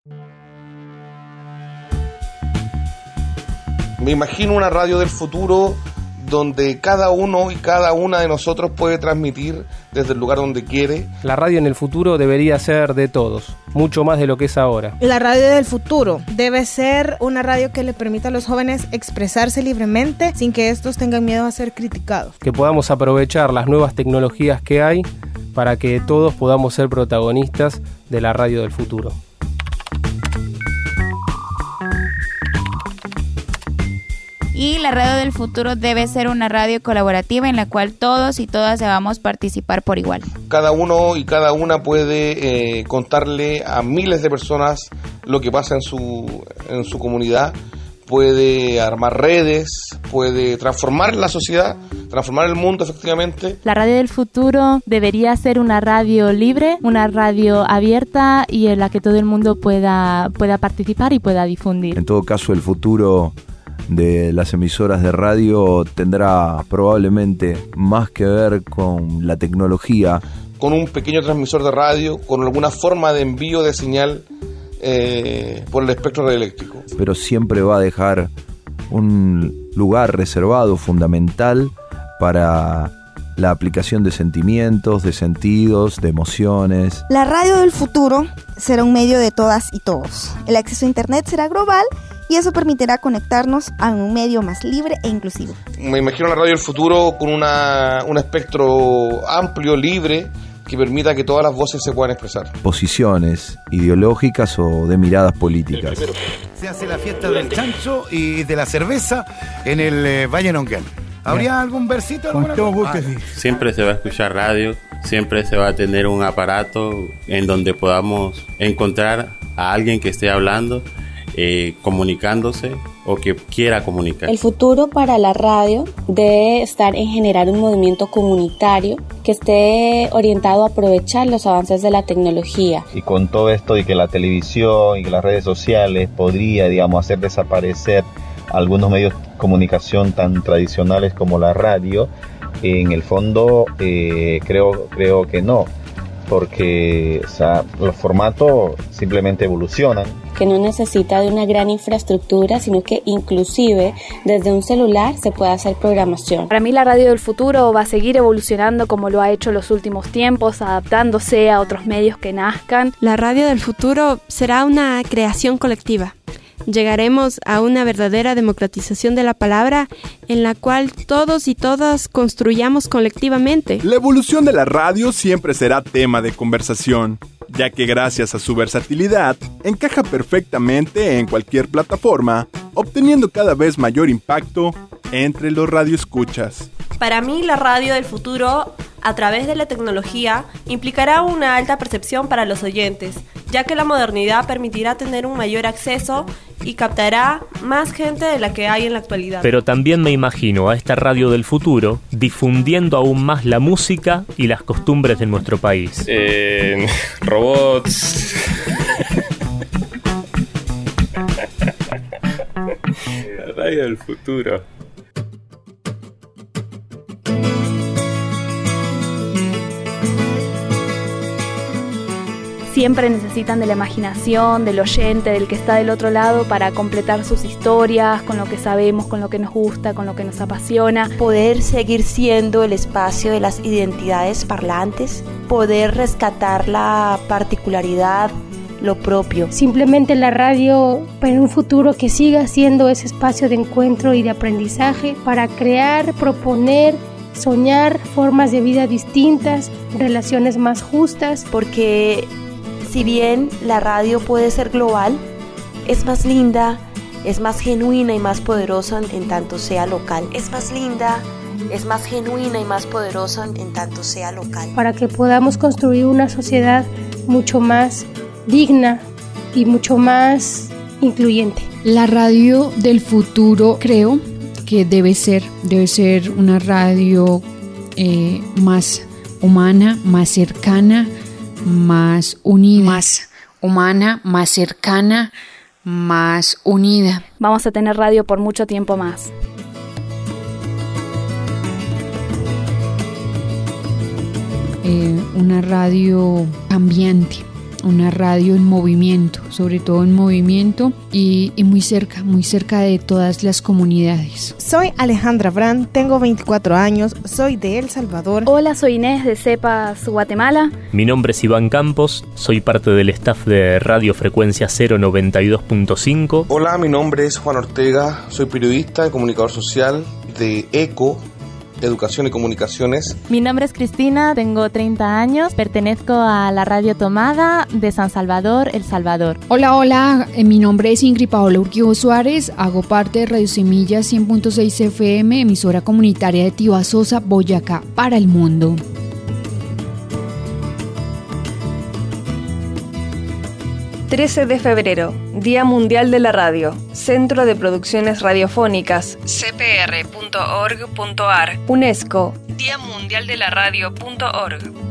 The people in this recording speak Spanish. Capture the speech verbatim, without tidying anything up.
Me imagino una radio del futuro donde cada uno y cada una de nosotros puede transmitir desde el lugar donde quiere. La radio en el futuro debería ser de todos, mucho más de lo que es ahora. La radio del futuro debe ser una radio que le permita a los jóvenes expresarse libremente sin que estos tengan miedo a ser criticados. Que podamos aprovechar las nuevas tecnologías que hay para que todos podamos ser protagonistas de la radio del futuro. Y la radio del futuro debe ser una radio colaborativa en la cual todos y todas debamos participar por igual. Cada uno y cada una puede eh, contarle a miles de personas lo que pasa en su, en su comunidad, puede armar redes, puede transformar la sociedad, transformar el mundo efectivamente. La radio del futuro debería ser una radio libre, una radio abierta y en la que todo el mundo pueda, pueda participar y pueda difundir. En todo caso, el futuro de las emisoras de radio tendrá probablemente más que ver con la tecnología. Con un pequeño transmisor de radio, con alguna forma de envío de señal eh, por el espectro radioeléctrico. Pero siempre va a dejar un lugar reservado, fundamental, para la aplicación de sentimientos, de sentidos, de emociones. La radio del futuro será un medio de todas y todos. El acceso a Internet será global y eso permitirá conectarnos a un medio más libre e inclusivo. Me imagino la radio del futuro con una, un espectro amplio, libre, que permita que todas las voces se puedan expresar. Posiciones ideológicas o de miradas políticas. Se hace la fiesta del chancho y de la cerveza en el eh, Valle Nonguén. ¿Habría algún versito? Con todo gusto, ah, sí. Siempre se va a escuchar radio, siempre se va a tener un aparato en donde podamos encontrar a alguien que esté hablando, eh, comunicándose o que quiera comunicar. El futuro para la radio debe estar en generar un movimiento comunitario que esté orientado a aprovechar los avances de la tecnología. Y con todo esto y que la televisión y que las redes sociales podría, digamos, hacer desaparecer algunos medios de comunicación tan tradicionales como la radio, en el fondo eh, creo, creo que no, porque o sea, los formatos simplemente evolucionan. Que no necesita de una gran infraestructura, sino que inclusive desde un celular se puede hacer programación. Para mí la radio del futuro va a seguir evolucionando como lo ha hecho en los últimos tiempos, adaptándose a otros medios que nazcan. La radio del futuro será una creación colectiva. Llegaremos a una verdadera democratización de la palabra en la cual todos y todas construyamos colectivamente. La evolución de la radio siempre será tema de conversación, ya que gracias a su versatilidad encaja perfectamente en cualquier plataforma, obteniendo cada vez mayor impacto entre los radioescuchas. Para mí, la radio del futuro, a través de la tecnología, implicará una alta percepción para los oyentes, ya que la modernidad permitirá tener un mayor acceso y captará más gente de la que hay en la actualidad. Pero también me imagino a esta radio del futuro difundiendo aún más la música y las costumbres de nuestro país. Eh, robots. La radio del futuro. Siempre necesitan de la imaginación, del oyente, del que está del otro lado para completar sus historias, con lo que sabemos, con lo que nos gusta, con lo que nos apasiona. Poder seguir siendo el espacio de las identidades parlantes, poder rescatar la particularidad, lo propio. Simplemente la radio para un futuro que siga siendo ese espacio de encuentro y de aprendizaje para crear, proponer, soñar formas de vida distintas, relaciones más justas. Porque si bien la radio puede ser global, es más linda, es más genuina y más poderosa en tanto sea local. Es más linda, es más genuina y más poderosa en tanto sea local. Para que podamos construir una sociedad mucho más digna y mucho más incluyente. La radio del futuro creo que debe ser, debe ser una radio eh, más humana, más cercana, más unida. Más humana, más cercana, más unida. Vamos a tener radio por mucho tiempo más. Eh, una radio cambiante, una radio en movimiento, sobre todo en movimiento y, y muy cerca, muy cerca de todas las comunidades. Soy Alejandra Brand, tengo veinticuatro años, soy de El Salvador. Hola, soy Inés de CEPAS Guatemala. Mi nombre es Iván Campos, soy parte del staff de Radio Frecuencia cero noventa y dos punto cinco. Hola, mi nombre es Juan Ortega, soy periodista y comunicador social de ECO, Educación y Comunicaciones. Mi nombre es Cristina, tengo treinta años, pertenezco a la Radio Tomada de San Salvador, El Salvador. Hola, hola, eh, mi nombre es Ingrid Paola Urquijo Suárez, hago parte de Radio Semilla cien punto seis F M, emisora comunitaria de Tibasosa, Boyacá, para el mundo. trece de febrero, Día Mundial de la Radio, Centro de Producciones Radiofónicas, c p r punto org punto a r, UNESCO, Día Mundial de la Radio punto org.